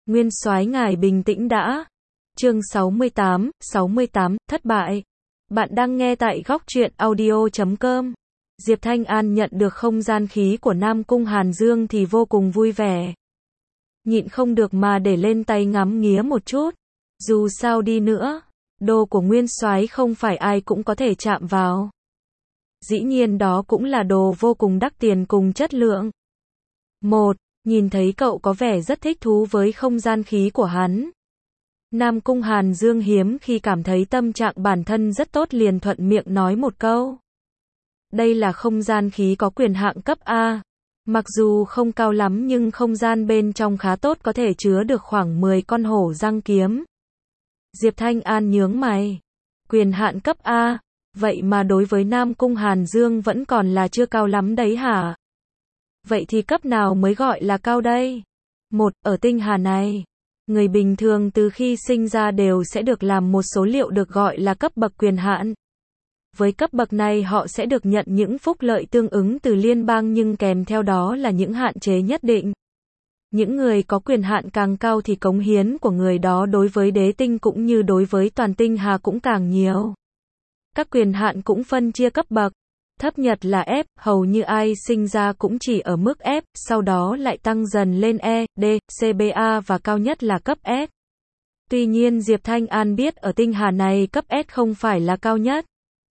Nguyên soái ngài bình tĩnh đã. Chương 68, thất bại. Bạn đang nghe tại góc truyện audio.com. Diệp Thanh An nhận được không gian khí của Nam Cung Hàn Dương thì vô cùng vui vẻ. Nhịn không được mà để lên tay ngắm nghía một chút. Dù sao đi nữa, đồ của Nguyên soái không phải ai cũng có thể chạm vào. Dĩ nhiên đó cũng là đồ vô cùng đắt tiền cùng chất lượng. Nhìn thấy cậu có vẻ rất thích thú với không gian khí của hắn. Nam Cung Hàn Dương hiếm khi cảm thấy tâm trạng bản thân rất tốt liền thuận miệng nói một câu. Đây là không gian khí có quyền hạng cấp A. Mặc dù không cao lắm nhưng không gian bên trong khá tốt, có thể chứa được khoảng 10 con hổ răng kiếm. Diệp Thanh An nhướng mày. Quyền hạn cấp A, vậy mà đối với Nam Cung Hàn Dương vẫn còn là chưa cao lắm đấy hả? Vậy thì cấp nào mới gọi là cao đây? Ở tinh hà này, người bình thường từ khi sinh ra đều sẽ được làm một số liệu được gọi là cấp bậc quyền hạn. Với cấp bậc này họ sẽ được nhận những phúc lợi tương ứng từ liên bang nhưng kèm theo đó là những hạn chế nhất định. Những người có quyền hạn càng cao thì cống hiến của người đó đối với đế tinh cũng như đối với toàn tinh hà cũng càng nhiều. Các quyền hạn cũng phân chia cấp bậc. Thấp nhất là F, hầu như ai sinh ra cũng chỉ ở mức F, sau đó lại tăng dần lên E, D, CBA và cao nhất là cấp S. Tuy nhiên Diệp Thanh An biết ở tinh hà này cấp S không phải là cao nhất.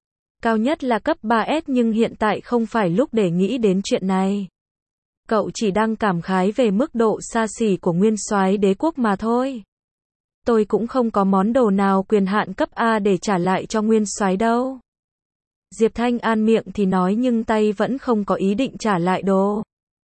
Cao nhất là cấp 3S nhưng hiện tại không phải lúc để nghĩ đến chuyện này. Cậu chỉ đang cảm khái về mức độ xa xỉ của nguyên soái đế quốc mà thôi. Tôi cũng không có món đồ nào quyền hạn cấp A để trả lại cho nguyên soái đâu. Diệp Thanh An miệng thì nói nhưng tay vẫn không có ý định trả lại đồ.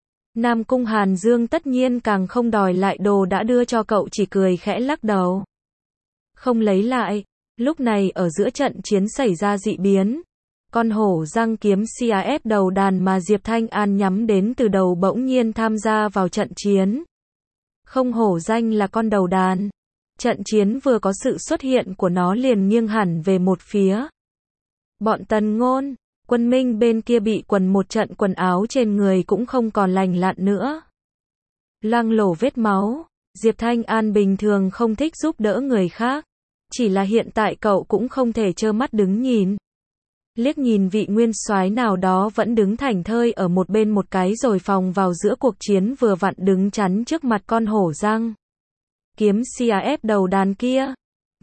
Nam Cung Hàn Dương tất nhiên càng không đòi lại đồ đã đưa cho cậu, chỉ cười khẽ lắc đầu. Không lấy lại. Lúc này ở giữa trận chiến xảy ra dị biến. Con hổ răng kiếm CAF đầu đàn mà Diệp Thanh An nhắm đến từ đầu bỗng nhiên tham gia vào trận chiến. Không hổ danh là con đầu đàn. Trận chiến vừa có sự xuất hiện của nó liền nghiêng hẳn về một phía. Bọn Tần Ngôn, quân Minh bên kia bị quần một trận, quần áo trên người cũng không còn lành lặn nữa. Loang lổ vết máu. Diệp Thanh An bình thường không thích giúp đỡ người khác. Chỉ là hiện tại cậu cũng không thể trơ mắt đứng nhìn. Liếc nhìn vị nguyên soái nào đó vẫn đứng thảnh thơi ở một bên một cái rồi phòng vào giữa cuộc chiến vừa vặn đứng chắn trước mặt con hổ răng kiếm CAF đầu đàn kia.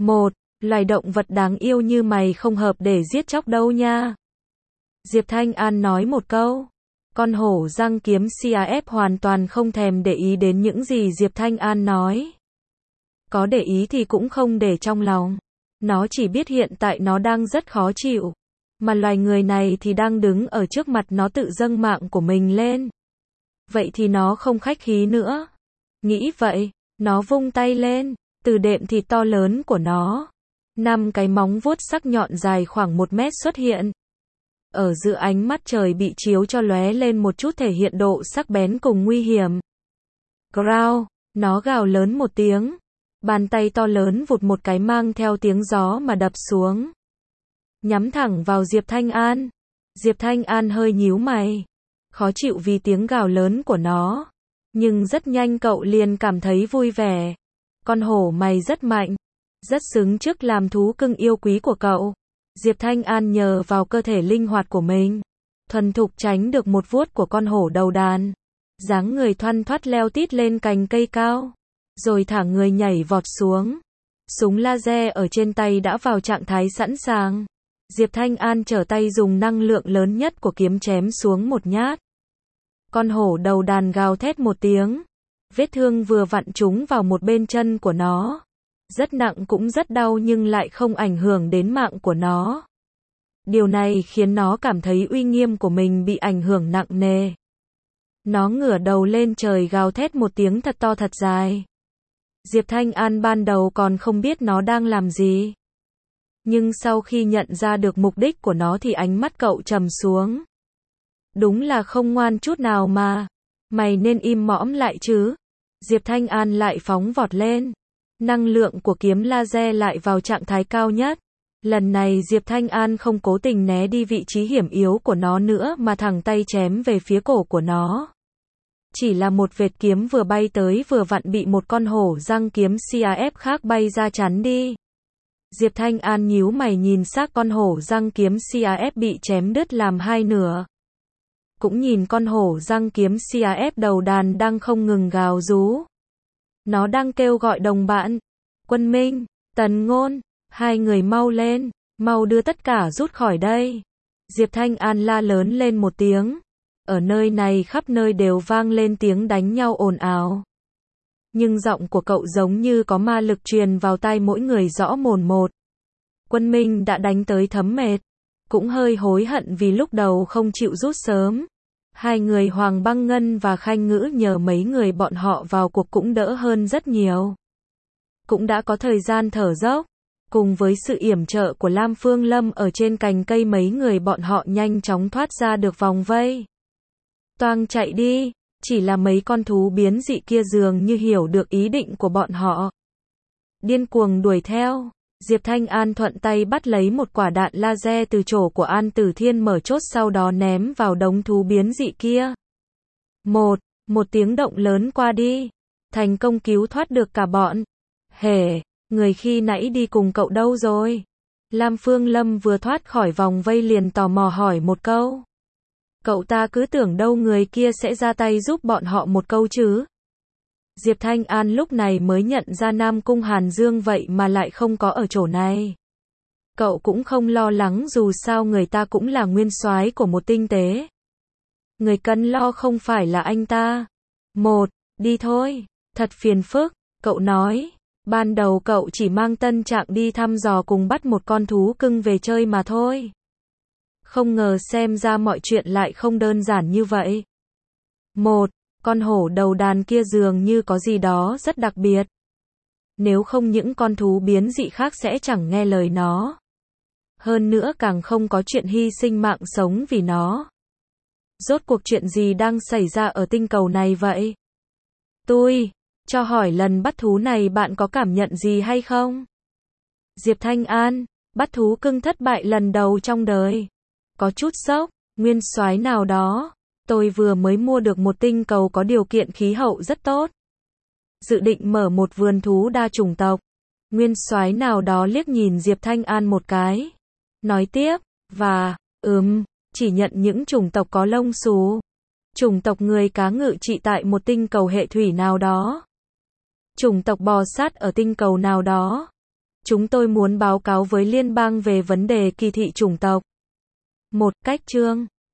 Loài động vật đáng yêu như mày không hợp để giết chóc đâu nha. Diệp Thanh An nói một câu. Con hổ răng kiếm CAF hoàn toàn không thèm để ý đến những gì Diệp Thanh An nói. Có để ý thì cũng không để trong lòng. Nó chỉ biết hiện tại nó đang rất khó chịu. Mà loài người này thì đang đứng ở trước mặt nó tự dâng mạng của mình lên. Vậy thì nó không khách khí nữa. Nghĩ vậy, nó vung tay lên. Từ đệm thịt to lớn của nó, 5 cái móng vuốt sắc nhọn dài khoảng 1 mét xuất hiện. Ở giữa ánh mắt trời bị chiếu cho lóe lên một chút thể hiện độ sắc bén cùng nguy hiểm. Growl, nó gào lớn một tiếng. Bàn tay to lớn vụt một cái mang theo tiếng gió mà đập xuống. Nhắm thẳng vào Diệp Thanh An. Diệp Thanh An hơi nhíu mày. Khó chịu vì tiếng gào lớn của nó. Nhưng rất nhanh cậu liền cảm thấy vui vẻ. Con hổ mày rất mạnh. Rất xứng trước làm thú cưng yêu quý của cậu. Diệp Thanh An nhờ vào cơ thể linh hoạt của mình, thuần thục tránh được một vuốt của con hổ đầu đàn. Dáng người thoăn thoắt leo tít lên cành cây cao. Rồi thả người nhảy vọt xuống. Súng laser ở trên tay đã vào trạng thái sẵn sàng. Diệp Thanh An trở tay dùng năng lượng lớn nhất của kiếm chém xuống một nhát. Con hổ đầu đàn gào thét một tiếng. Vết thương vừa vặn trúng vào một bên chân của nó. Rất nặng cũng rất đau nhưng lại không ảnh hưởng đến mạng của nó. Điều này khiến nó cảm thấy uy nghiêm của mình bị ảnh hưởng nặng nề. Nó ngửa đầu lên trời gào thét một tiếng thật to thật dài. Diệp Thanh An ban đầu còn không biết nó đang làm gì. Nhưng sau khi nhận ra được mục đích của nó thì ánh mắt cậu trầm xuống. Đúng là không ngoan chút nào mà. Mày nên im mõm lại chứ. Diệp Thanh An lại phóng vọt lên. Năng lượng của kiếm laser lại vào trạng thái cao nhất. Lần này Diệp Thanh An không cố tình né đi vị trí hiểm yếu của nó nữa mà thẳng tay chém về phía cổ của nó. Chỉ là một vệt kiếm vừa bay tới vừa vặn bị một con hổ răng kiếm CAF khác bay ra chắn đi. Diệp Thanh An nhíu mày nhìn xác con hổ răng kiếm CAF bị chém đứt làm hai nửa. Cũng nhìn con hổ răng kiếm CAF đầu đàn đang không ngừng gào rú. Nó đang kêu gọi đồng bạn. Quân Minh, Tần Ngôn, hai người mau lên, mau đưa tất cả rút khỏi đây. Diệp Thanh An la lớn lên một tiếng. Ở nơi này khắp nơi đều vang lên tiếng đánh nhau ồn ào. Nhưng giọng của cậu giống như có ma lực truyền vào tai mỗi người rõ mồn một. Quân Minh đã đánh tới thấm mệt. Cũng hơi hối hận vì lúc đầu không chịu rút sớm. Hai người Hoàng Băng Ngân và Khanh Ngữ nhờ mấy người bọn họ vào cuộc cũng đỡ hơn rất nhiều. Cũng đã có thời gian thở dốc. Cùng với sự yểm trợ của Lam Phương Lâm ở trên cành cây mấy người bọn họ nhanh chóng thoát ra được vòng vây. Toang chạy đi, chỉ là mấy con thú biến dị kia dường như hiểu được ý định của bọn họ. Điên cuồng đuổi theo, Diệp Thanh An thuận tay bắt lấy một quả đạn laser từ chỗ của An Tử Thiên mở chốt sau đó ném vào đống thú biến dị kia. Một tiếng động lớn qua đi, thành công cứu thoát được cả bọn. Hề, người khi nãy đi cùng cậu đâu rồi? Lam Phương Lâm vừa thoát khỏi vòng vây liền tò mò hỏi một câu. Cậu ta cứ tưởng đâu người kia sẽ ra tay giúp bọn họ một câu chứ. Diệp Thanh An lúc này mới nhận ra Nam Cung Hàn Dương vậy mà lại không có ở chỗ này. Cậu cũng không lo lắng dù sao người ta cũng là nguyên soái của một tinh tế. Người cần lo không phải là anh ta. Đi thôi, thật phiền phức, cậu nói. Ban đầu cậu chỉ mang Tân Trạng đi thăm dò cùng bắt một con thú cưng về chơi mà thôi. Không ngờ xem ra mọi chuyện lại không đơn giản như vậy. Con hổ đầu đàn kia dường như có gì đó rất đặc biệt. Nếu không những con thú biến dị khác sẽ chẳng nghe lời nó. Hơn nữa càng không có chuyện hy sinh mạng sống vì nó. Rốt cuộc chuyện gì đang xảy ra ở tinh cầu này vậy? Cho hỏi lần bắt thú này bạn có cảm nhận gì hay không? Diệp Thanh An, bắt thú cưng thất bại lần đầu trong đời. Có chút sốc, nguyên soái nào đó. Tôi vừa mới mua được một tinh cầu có điều kiện khí hậu rất tốt. Dự định mở một vườn thú đa chủng tộc. Nguyên soái nào đó liếc nhìn Diệp Thanh An một cái. Nói tiếp, và, chỉ nhận những chủng tộc có lông xù. Chủng tộc người cá ngự trị tại một tinh cầu hệ thủy nào đó. Chủng tộc bò sát ở tinh cầu nào đó. Chúng tôi muốn báo cáo với liên bang về vấn đề kỳ thị chủng tộc. Cách chương